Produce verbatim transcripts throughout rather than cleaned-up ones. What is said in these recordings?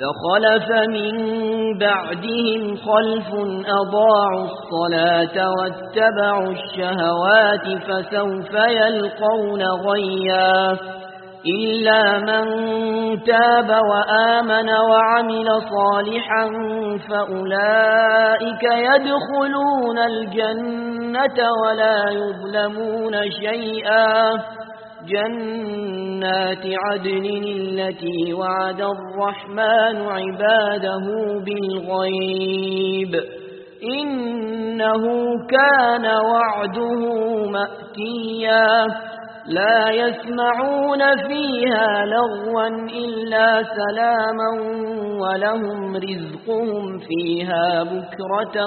فخلف من بعدهم خلف أضاعوا الصلاة واتبعوا الشهوات فسوف يلقون غيا إلا من تاب وآمن وعمل صالحا فأولئك يدخلون الجنة ولا يظلمون شيئا جنات عدن التي وعد الرحمن عباده بالغيب إنه كان وعده مأتيا لا يسمعون فيها لغوا إلا سلاما ولهم رزقهم فيها بكرة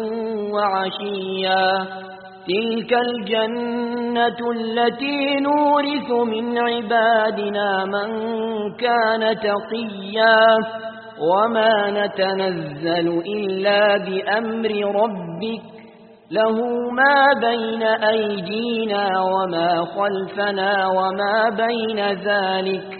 وعشيا تلك الجنة التي نورث من عبادنا من كان تقيا وما نتنزل إلا بأمر ربك له ما بين أيدينا وما خلفنا وما بين ذلك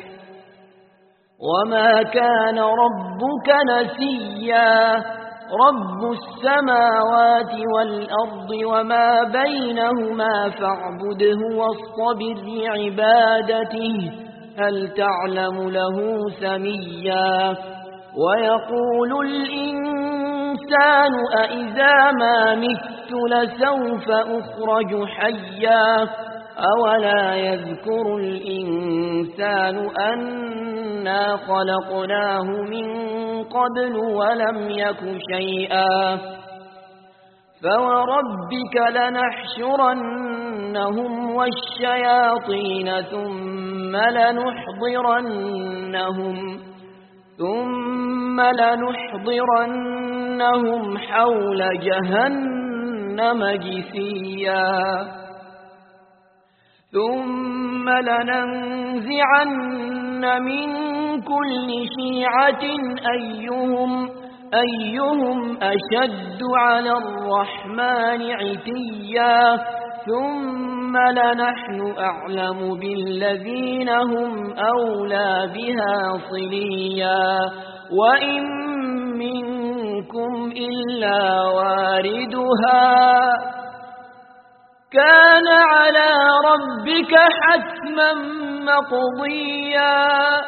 وما كان ربك نسيا رب السماوات والأرض وما بينهما فاعبده واصطبر لعبادته هل تعلم له سميا ويقول الإنسان أإذا ما مت لسوف أخرج حيا أولا يذكر الإنسان أنا خلقناه من قبل ولم يك شيئا فوربك لنحشرنهم والشياطين ثم لنحضرنهم ثم لنحضرنهم حول جهنم جثيا ثم لننزعن من كل شيعة أيهم, أيهم أشد على الرحمن عتيا ثم لنحن أعلم بالذين هم أولى بها صليا وإن منكم إلا واردها كان على ربك حتما مقضيا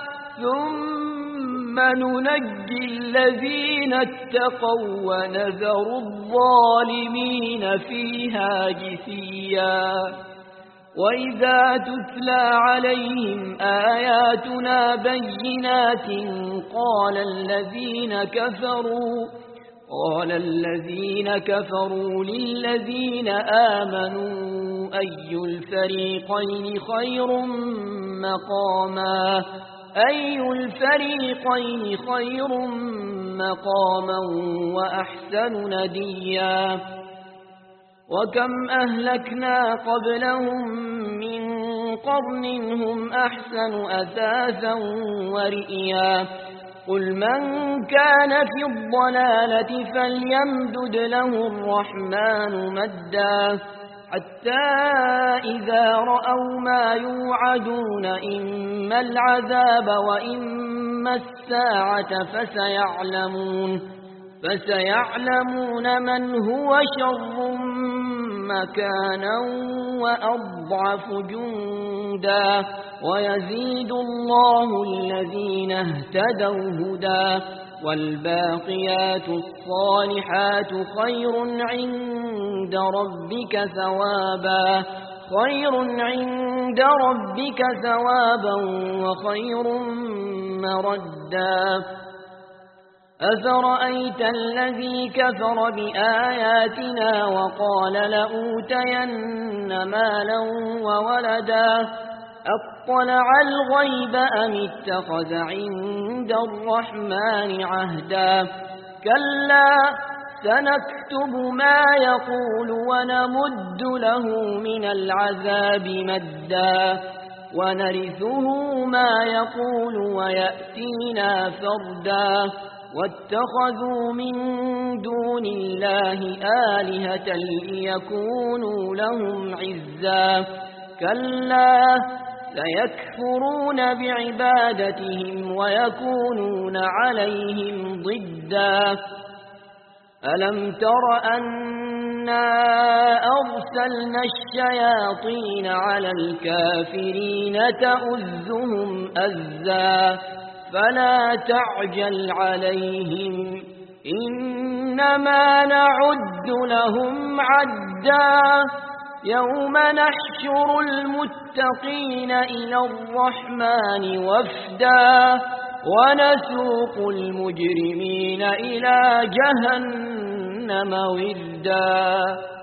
ثم ننجي الذين اتقوا ونذر الظالمين فيها جثيا وإذا تتلى عليهم آياتنا بينات قال الذين كفروا قال الذين كفروا للذين آمنوا أي الفريقين خير مقاما أي الفريقين خير مقاما وأحسن نديا وكم أهلكنا قبلهم من قرن هم أحسن أثاثا ورئيا قل من كان في الضلالة فليمدد له الرحمن مدا حتى إذا رأوا ما يوعدون إما العذاب وإما الساعة فسيعلمون فسيعلمون من هو شر مكانا وأضعف جندا ويزيد الله الذين اهتدوا هدى والباقيات الصالحات خير عند ربك ثوابا خير عند ربك ثوابا وخير مردا أفرأيت الذي كفر بآياتنا وقال لأوتين مالا وولدا أطلع الغيب أم اتخذ عند الرحمن عهدا كلا سنكتب ما يقول ونمد له من العذاب مدا ونرثه ما يقول ويأتينا فردا واتخذوا من دون الله آلهة ليكونوا لهم عزا كلا سيكفرون بعبادتهم ويكونون عليهم ضدا ألم تر أنا أرسلنا الشياطين على الكافرين تؤزهم أزا فلا تعجل عليهم إنما نعد لهم عدا يوم نحشر المتقين إلى الرحمن وفدا ونسوق المجرمين إلى جهنم وردا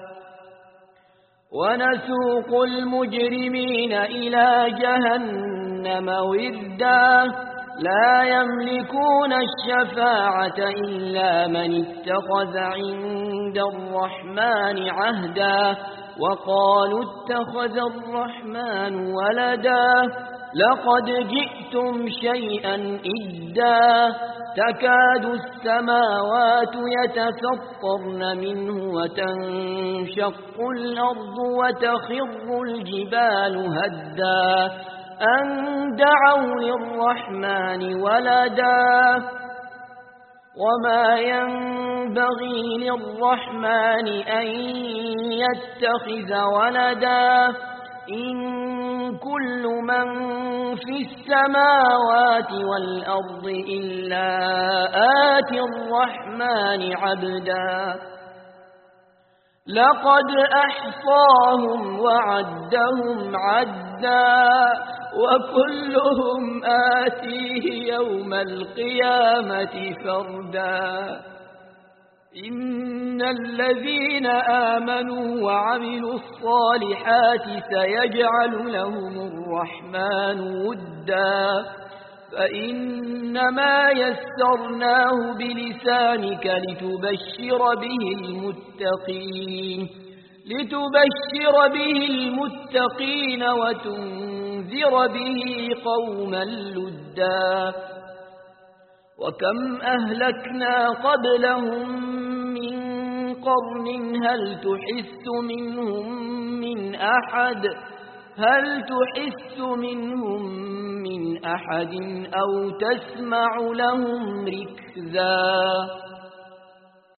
ونسوق المجرمين إلى جهنم وردا لا يملكون الشفاعة إلا من اتخذ عند الرحمن عهدا وقالوا اتخذ الرحمن ولدا لقد جئتم شيئا إدا تكاد السماوات يتفطرن منه وتنشق الأرض وتخر الجبال هدا أن دعوا للرحمن ولدا وما ينبغي للرحمن أن يتخذ ولدا إن كل من في السماوات والأرض إلا آتي الرحمن عبدا لقد أحصاهم وعدهم عدا وكلهم آتيه يوم القيامة فردا إن الذين آمنوا وعملوا الصالحات سيجعل لهم الرحمن ودا فإنما يسرناه بلسانك لتبشر به المتقين لتبشر به المتقين وتنذر به قوما لدا وكم أهلكنا قبلهم من قرن هل تحس منهم من أحد هل تحس منهم من أحد أو تسمع لهم ركزا